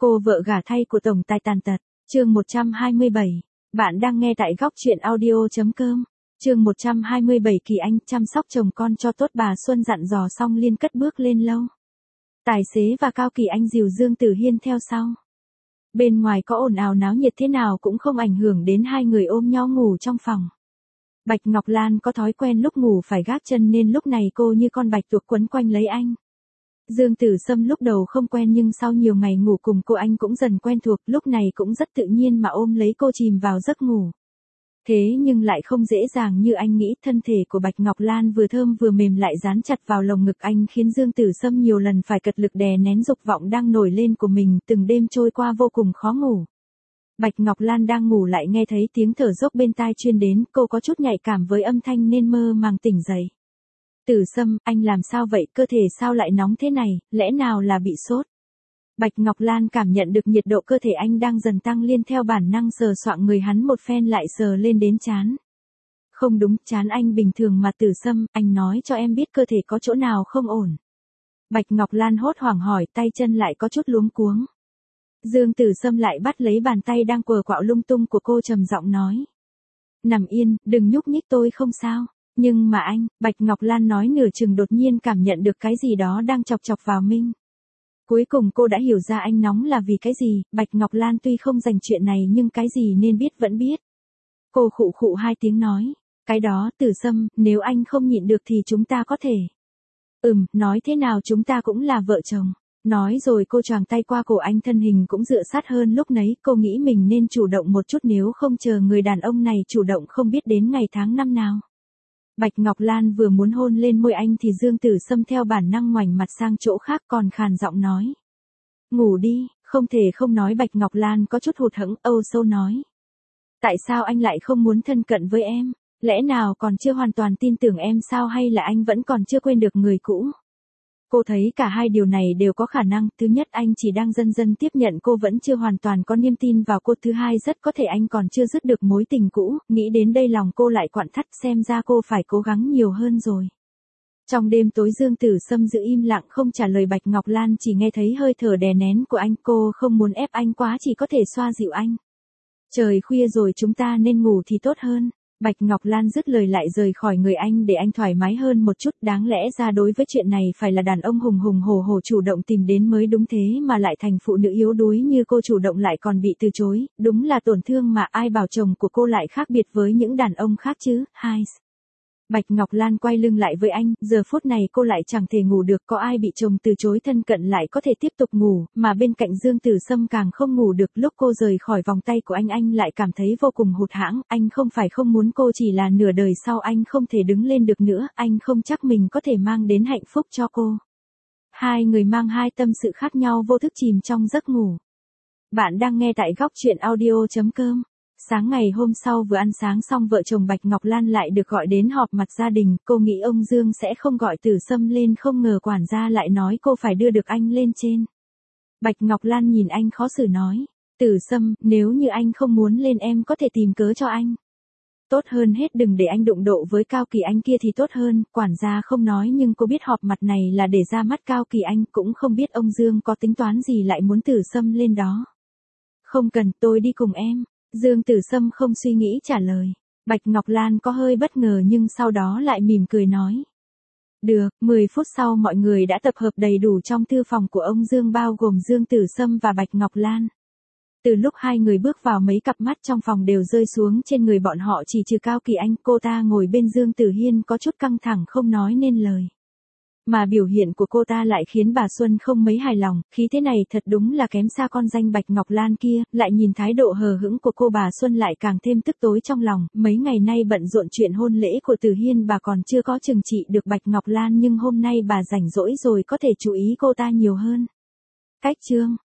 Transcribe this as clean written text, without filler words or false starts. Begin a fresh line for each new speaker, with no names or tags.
Cô vợ gả thay của tổng tài tàn tật, chương 127. Bạn đang nghe tại góc truyện audio.com. Chương 127 Kỳ Anh chăm sóc chồng con cho tốt, bà Xuân dặn dò xong liên cất bước lên lâu. Tài xế và Cao Kỳ Anh dìu Dương Tử Hiên theo sau. Bên ngoài có ồn ào náo nhiệt thế nào cũng không ảnh hưởng đến hai người ôm nhau ngủ trong phòng. Bạch Ngọc Lan có thói quen lúc ngủ phải gác chân nên lúc này cô như con bạch tuộc quấn quanh lấy anh. Dương Tử Sâm lúc đầu không quen nhưng sau nhiều ngày ngủ cùng cô anh cũng dần quen thuộc, lúc này cũng rất tự nhiên mà ôm lấy cô chìm vào giấc ngủ. Thế nhưng lại không dễ dàng như anh nghĩ, thân thể của Bạch Ngọc Lan vừa thơm vừa mềm lại dán chặt vào lồng ngực anh khiến Dương Tử Sâm nhiều lần phải cật lực đè nén dục vọng đang nổi lên của mình, từng đêm trôi qua vô cùng khó ngủ. Bạch Ngọc Lan đang ngủ lại nghe thấy tiếng thở dốc bên tai truyền đến, cô có chút nhạy cảm với âm thanh nên mơ màng tỉnh dậy. Tử Sâm, anh làm sao vậy, cơ thể sao lại nóng thế này, lẽ nào là bị sốt? Bạch Ngọc Lan cảm nhận được nhiệt độ cơ thể anh đang dần tăng lên, theo bản năng sờ soạng người hắn một phen lại sờ lên đến trán. Không đúng, trán anh bình thường mà Tử Sâm, anh nói cho em biết cơ thể có chỗ nào không ổn. Bạch Ngọc Lan hốt hoảng hỏi, tay chân lại có chút luống cuống. Dương Tử Sâm lại bắt lấy bàn tay đang quờ quạo lung tung của cô trầm giọng nói. Nằm yên, đừng nhúc nhích, tôi không sao. Nhưng mà anh, Bạch Ngọc Lan nói nửa chừng đột nhiên cảm nhận được cái gì đó đang chọc chọc vào mình. Cuối cùng cô đã hiểu ra anh nóng là vì cái gì. Bạch Ngọc Lan tuy không dành chuyện này nhưng cái gì nên biết vẫn biết. Cô khụ khụ hai tiếng nói. Cái đó, Tử Sâm, nếu anh không nhịn được thì chúng ta có thể. Nói thế nào chúng ta cũng là vợ chồng. Nói rồi cô choàng tay qua cổ anh, thân hình cũng dựa sát hơn lúc nấy, cô nghĩ mình nên chủ động một chút nếu không chờ người đàn ông này chủ động không biết đến ngày tháng năm nào. Bạch Ngọc Lan vừa muốn hôn lên môi anh thì Dương Tử Sâm theo bản năng ngoảnh mặt sang chỗ khác còn khàn giọng nói. Ngủ đi, không thể không nói. Bạch Ngọc Lan có chút hụt hẫng, âu sâu nói. Tại sao anh lại không muốn thân cận với em? Lẽ nào còn chưa hoàn toàn tin tưởng em sao, hay là anh vẫn còn chưa quên được người cũ? Cô thấy cả hai điều này đều có khả năng, thứ nhất anh chỉ đang dần dần tiếp nhận cô vẫn chưa hoàn toàn có niềm tin vào cô, thứ hai rất có thể anh còn chưa dứt được mối tình cũ, nghĩ đến đây lòng cô lại quặn thắt, xem ra cô phải cố gắng nhiều hơn rồi. Trong đêm tối Dương Tử Sâm giữ im lặng không trả lời Bạch Ngọc Lan chỉ nghe thấy hơi thở đè nén của anh, cô không muốn ép anh quá, chỉ có thể xoa dịu anh. Trời khuya rồi, chúng ta nên ngủ thì tốt hơn. Bạch Ngọc Lan dứt lời lại rời khỏi người anh để anh thoải mái hơn một chút, đáng lẽ ra đối với chuyện này phải là đàn ông hùng hùng hổ hổ chủ động tìm đến mới đúng, thế mà lại thành phụ nữ yếu đuối như cô chủ động lại còn bị từ chối, đúng là tổn thương mà. Ai bảo chồng của cô lại khác biệt với những đàn ông khác chứ. Bạch Ngọc Lan quay lưng lại với anh, giờ phút này cô lại chẳng thể ngủ được, có ai bị chồng từ chối thân cận lại có thể tiếp tục ngủ, mà bên cạnh Dương Tử Sâm càng không ngủ được. Lúc cô rời khỏi vòng tay của anh lại cảm thấy vô cùng hụt hẫng, anh không phải không muốn cô, chỉ là nửa đời sau anh không thể đứng lên được nữa, anh không chắc mình có thể mang đến hạnh phúc cho cô. Hai người mang hai tâm sự khác nhau vô thức chìm trong giấc ngủ. Bạn đang nghe tại góc truyện audio.com. Sáng ngày hôm sau vừa ăn sáng xong, vợ chồng Bạch Ngọc Lan lại được gọi đến họp mặt gia đình, cô nghĩ ông Dương sẽ không gọi Tử Sâm lên, không ngờ quản gia lại nói cô phải đưa được anh lên trên. Bạch Ngọc Lan nhìn anh khó xử nói, Tử Sâm, nếu như anh không muốn lên em có thể tìm cớ cho anh. Tốt hơn hết đừng để anh đụng độ với Cao Kỳ Anh kia thì tốt hơn. Quản gia không nói nhưng cô biết họp mặt này là để ra mắt Cao Kỳ Anh, cũng không biết ông Dương có tính toán gì lại muốn Tử Sâm lên đó. Không cần, tôi đi cùng em. Dương Tử Sâm không suy nghĩ trả lời. Bạch Ngọc Lan có hơi bất ngờ nhưng sau đó lại mỉm cười nói. Được, 10 phút sau mọi người đã tập hợp đầy đủ trong thư phòng của ông Dương, bao gồm Dương Tử Sâm và Bạch Ngọc Lan. Từ lúc hai người bước vào, mấy cặp mắt trong phòng đều rơi xuống trên người bọn họ, chỉ trừ Cao Kỳ Anh, cô ta ngồi bên Dương Tử Hiên có chút căng thẳng không nói nên lời. Mà biểu hiện của cô ta lại khiến bà Xuân không mấy hài lòng, khí thế này thật đúng là kém xa con danh Bạch Ngọc Lan kia, lại nhìn thái độ hờ hững của cô, bà Xuân lại càng thêm tức tối trong lòng. Mấy ngày nay bận rộn chuyện hôn lễ của Tử Hiên, bà còn chưa có trừng trị được Bạch Ngọc Lan, nhưng hôm nay bà rảnh rỗi rồi có thể chú ý cô ta nhiều hơn. Cách chương